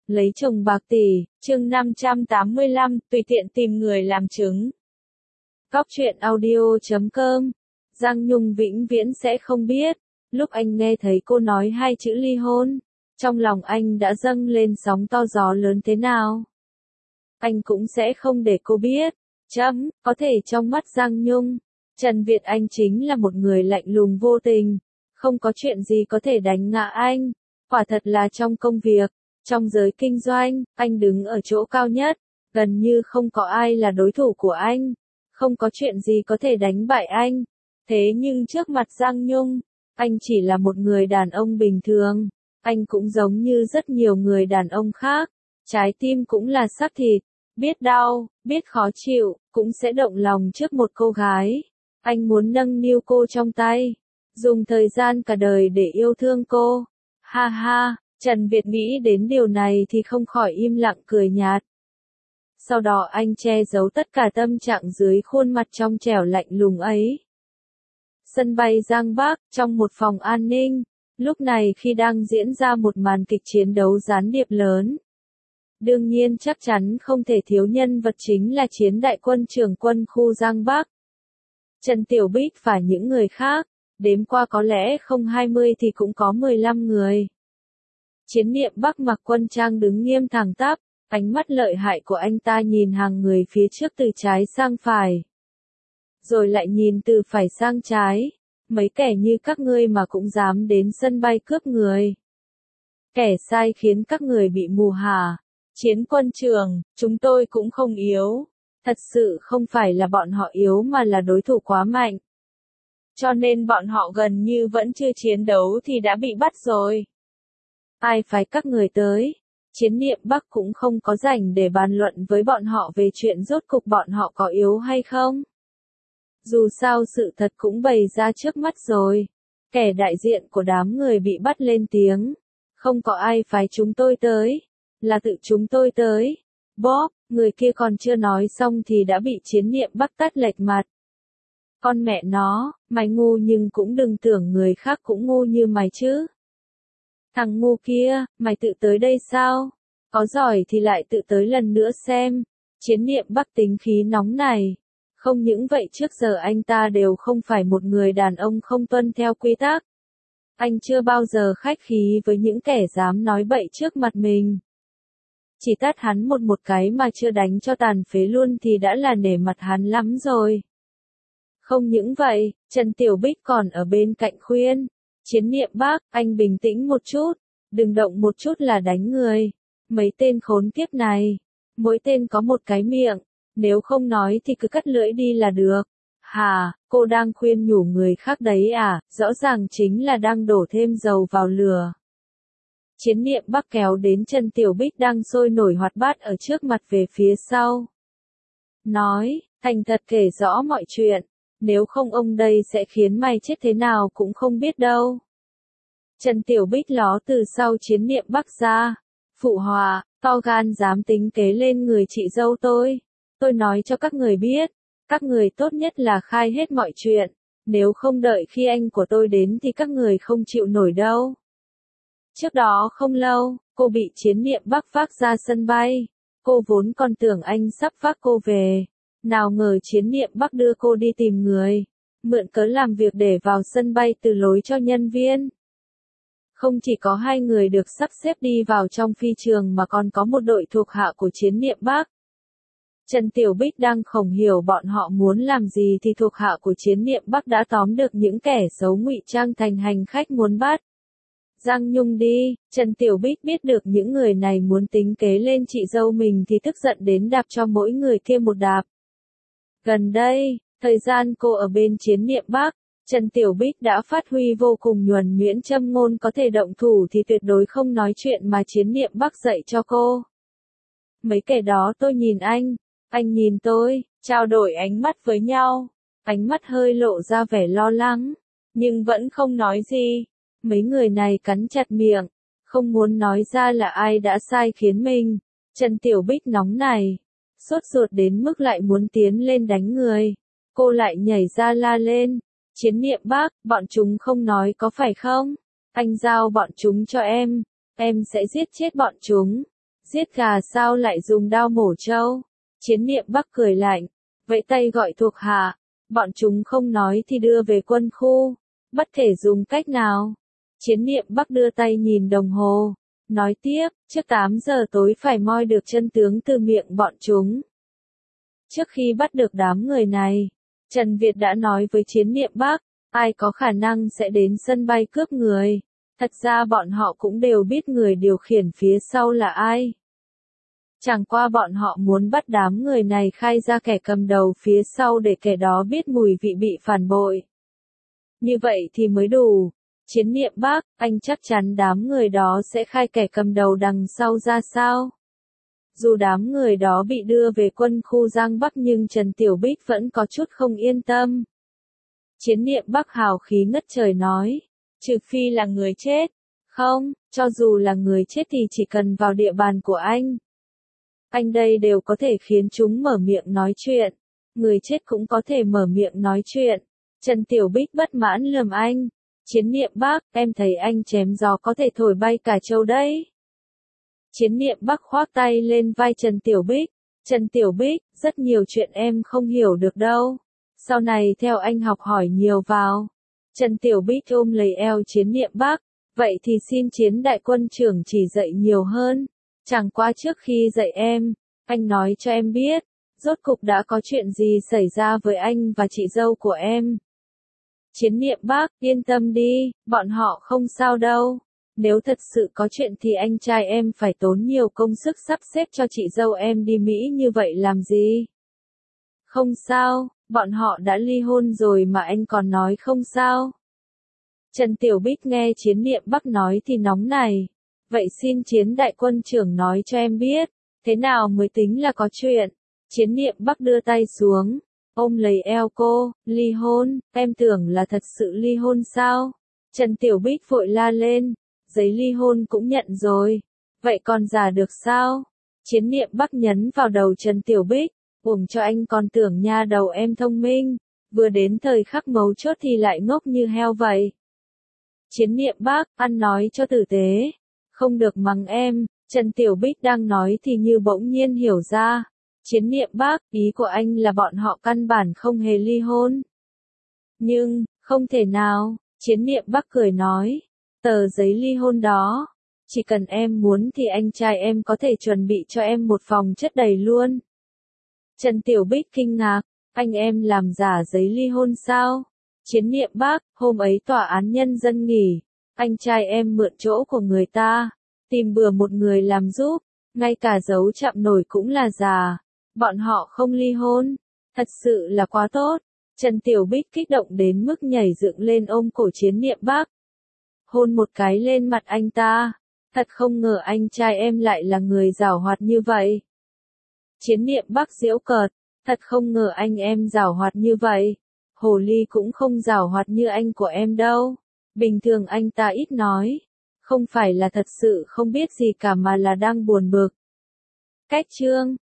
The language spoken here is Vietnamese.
Lấy chồng bạc tỷ, chương 585, tùy tiện tìm người làm chứng. Cóc truyện audio.com. Giang Nhung vĩnh viễn sẽ không biết, lúc anh nghe thấy cô nói hai chữ ly hôn, trong lòng anh đã dâng lên sóng to gió lớn thế nào. Anh cũng sẽ không để cô biết. Có thể trong mắt Giang Nhung, Trần Việt Anh chính là một người lạnh lùng vô tình, không có chuyện gì có thể đánh ngã anh. Quả thật là trong công việc, trong giới kinh doanh, anh đứng ở chỗ cao nhất, gần như không có ai là đối thủ của anh, không có chuyện gì có thể đánh bại anh. Thế nhưng trước mặt Giang Nhung, anh chỉ là một người đàn ông bình thường, anh cũng giống như rất nhiều người đàn ông khác, trái tim cũng là xác thịt, biết đau, biết khó chịu, cũng sẽ động lòng trước một cô gái. Anh muốn nâng niu cô trong tay, dùng thời gian cả đời để yêu thương cô. Ha ha, Trần Việt nghĩ đến điều này thì không khỏi im lặng cười nhạt. Sau đó anh che giấu tất cả tâm trạng dưới khuôn mặt trong trẻo lạnh lùng ấy. Sân bay Giang Bắc, trong một phòng an ninh, lúc này khi đang diễn ra một màn kịch chiến đấu gián điệp lớn. Đương nhiên chắc chắn không thể thiếu nhân vật chính là Chiến đại quân trưởng quân khu Giang Bắc. Trần Tiểu Bích và những người khác, đếm qua có lẽ không 20 thì cũng có 15 người. Chiến Niệm Bắc mặc quân trang đứng nghiêm thẳng tắp, ánh mắt lợi hại của anh ta nhìn hàng người phía trước từ trái sang phải. Rồi lại nhìn từ phải sang trái, mấy kẻ như các ngươi mà cũng dám đến sân bay cướp người. Kẻ sai khiến các người bị mù hả? Chiến quân trưởng, chúng tôi cũng không yếu. Thật sự không phải là bọn họ yếu mà là đối thủ quá mạnh. Cho nên bọn họ gần như vẫn chưa chiến đấu thì đã bị bắt rồi. Ai phái các người tới? Chiến Niệm Bắc cũng không có rảnh để bàn luận với bọn họ về chuyện rốt cục bọn họ có yếu hay không. Dù sao sự thật cũng bày ra trước mắt rồi. Kẻ đại diện của đám người bị bắt lên tiếng. Không có ai phái chúng tôi tới. Là tự chúng tôi tới. Bob, người kia còn chưa nói xong thì đã bị Chiến Niệm Bắc tát lệch mặt. Con mẹ nó, mày ngu nhưng cũng đừng tưởng người khác cũng ngu như mày chứ. Thằng ngu kia, mày tự tới đây sao? Có giỏi thì lại tự tới lần nữa xem. Chiến Niệm Bắc tính khí nóng này. Không những vậy trước giờ anh ta đều không phải một người đàn ông không tuân theo quy tắc. Anh chưa bao giờ khách khí với những kẻ dám nói bậy trước mặt mình. Chỉ tát hắn một cái mà chưa đánh cho tàn phế luôn thì đã là nể mặt hắn lắm rồi. Không những vậy, Trần Tiểu Bích còn ở bên cạnh khuyên. Chiến Niệm Bắc, anh bình tĩnh một chút, đừng động một chút là đánh người. Mấy tên khốn kiếp này, mỗi tên có một cái miệng, nếu không nói thì cứ cắt lưỡi đi là được. Hà, cô đang khuyên nhủ người khác đấy à, rõ ràng chính là đang đổ thêm dầu vào lửa. Chiến Niệm Bắc kéo đến Trần Tiểu Bích đang sôi nổi hoạt bát ở trước mặt về phía sau. Nói, thành thật kể rõ mọi chuyện, nếu không ông đây sẽ khiến mày chết thế nào cũng không biết đâu. Trần Tiểu Bích ló từ sau Chiến Niệm Bắc ra. Phụ hòa, to gan dám tính kế lên người chị dâu tôi. Tôi nói cho các người biết, các người tốt nhất là khai hết mọi chuyện. Nếu không đợi khi anh của tôi đến thì các người không chịu nổi đâu. Trước đó không lâu, cô bị Chiến Niệm Bắc vác ra sân bay. Cô vốn còn tưởng anh sắp vác cô về. Nào ngờ Chiến Niệm Bắc đưa cô đi tìm người. Mượn cớ làm việc để vào sân bay từ lối cho nhân viên. Không chỉ có hai người được sắp xếp đi vào trong phi trường mà còn có một đội thuộc hạ của Chiến Niệm Bắc. Trần Tiểu Bích đang không hiểu bọn họ muốn làm gì thì thuộc hạ của Chiến Niệm Bắc đã tóm được những kẻ xấu ngụy trang thành hành khách muốn bắt. Giang Nhung đi, Trần Tiểu Bích biết được những người này muốn tính kế lên chị dâu mình thì tức giận đến đạp cho mỗi người kia một đạp. Gần đây, thời gian cô ở bên Chiến Niệm Bắc, Trần Tiểu Bích đã phát huy vô cùng nhuần nhuyễn châm ngôn có thể động thủ thì tuyệt đối không nói chuyện mà Chiến Niệm Bắc dạy cho cô. Mấy kẻ đó tôi nhìn anh nhìn tôi, trao đổi ánh mắt với nhau, ánh mắt hơi lộ ra vẻ lo lắng, nhưng vẫn không nói gì. Mấy người này cắn chặt miệng, không muốn nói ra là ai đã sai khiến mình. Trần Tiểu Bích nóng này, sốt ruột đến mức lại muốn tiến lên đánh người. Cô lại nhảy ra la lên. Chiến Niệm Bắc, bọn chúng không nói có phải không? Anh giao bọn chúng cho em sẽ giết chết bọn chúng. Giết gà sao lại dùng dao mổ trâu? Chiến Niệm Bắc cười lạnh, vẫy tay gọi thuộc hạ, bọn chúng không nói thì đưa về quân khu, bất thể dùng cách nào. Chiến Niệm Bắc đưa tay nhìn đồng hồ, nói tiếp, trước 8 giờ tối phải moi được chân tướng từ miệng bọn chúng. Trước khi bắt được đám người này, Trần Việt đã nói với Chiến Niệm Bắc, ai có khả năng sẽ đến sân bay cướp người. Thật ra bọn họ cũng đều biết người điều khiển phía sau là ai. Chẳng qua bọn họ muốn bắt đám người này khai ra kẻ cầm đầu phía sau để kẻ đó biết mùi vị bị phản bội. Như vậy thì mới đủ. Chiến Niệm Bắc, anh chắc chắn đám người đó sẽ khai kẻ cầm đầu đằng sau ra sao? Dù đám người đó bị đưa về quân khu Giang Bắc nhưng Trần Tiểu Bích vẫn có chút không yên tâm. Chiến Niệm Bắc hào khí ngất trời nói, trừ phi là người chết. Không, cho dù là người chết thì chỉ cần vào địa bàn của anh đây đều có thể khiến chúng mở miệng nói chuyện. Người chết cũng có thể mở miệng nói chuyện. Trần Tiểu Bích bất mãn lườm anh. Chiến Niệm Bắc, em thấy anh chém gió có thể thổi bay cả châu đấy. Chiến Niệm Bắc khoác tay lên vai Trần Tiểu Bích. Trần Tiểu Bích, rất nhiều chuyện em không hiểu được đâu. Sau này theo anh học hỏi nhiều vào. Trần Tiểu Bích ôm lấy eo Chiến Niệm Bắc. Vậy thì xin Chiến đại quân trưởng chỉ dạy nhiều hơn. Chẳng qua trước khi dạy em, anh nói cho em biết, rốt cục đã có chuyện gì xảy ra với anh và chị dâu của em. Chiến Niệm Bắc, yên tâm đi, bọn họ không sao đâu. Nếu thật sự có chuyện thì anh trai em phải tốn nhiều công sức sắp xếp cho chị dâu em đi Mỹ như vậy làm gì? Không sao, bọn họ đã ly hôn rồi mà anh còn nói không sao. Trần Tiểu Bích nghe Chiến Niệm Bắc nói thì nóng này. Vậy xin Chiến đại quân trưởng nói cho em biết, thế nào mới tính là có chuyện. Chiến Niệm Bắc đưa tay xuống, ôm lấy eo cô, ly hôn, em tưởng là thật sự ly hôn sao? Trần Tiểu Bích vội la lên, giấy ly hôn cũng nhận rồi, vậy còn giả được sao? Chiến Niệm Bắc nhấn vào đầu Trần Tiểu Bích, cho anh còn tưởng nha đầu em thông minh, vừa đến thời khắc mấu chốt thì lại ngốc như heo vậy. Chiến Niệm Bắc, ăn nói cho tử tế. Không được mắng em, Trần Tiểu Bích đang nói thì như bỗng nhiên hiểu ra. Chiến Niệm Bắc, ý của anh là bọn họ căn bản không hề ly hôn. Nhưng, không thể nào, Chiến Niệm Bắc cười nói. Tờ giấy ly hôn đó, chỉ cần em muốn thì anh trai em có thể chuẩn bị cho em một phòng chất đầy luôn. Trần Tiểu Bích kinh ngạc, anh em làm giả giấy ly hôn sao? Chiến Niệm Bắc, hôm ấy tòa án nhân dân nghỉ. Anh trai em mượn chỗ của người ta, tìm bừa một người làm giúp, ngay cả dấu chạm nổi cũng là giả. Bọn họ không ly hôn, thật sự là quá tốt. Trần Tiểu Bích kích động đến mức nhảy dựng lên ôm cổ Chiến Niệm Bắc. Hôn một cái lên mặt anh ta, thật không ngờ anh trai em lại là người giảo hoạt như vậy. Chiến Niệm Bắc giễu cợt, thật không ngờ anh em giảo hoạt như vậy. Hồ ly cũng không giảo hoạt như anh của em đâu. Bình thường anh ta ít nói, không phải là thật sự không biết gì cả mà là đang buồn bực. Cách chương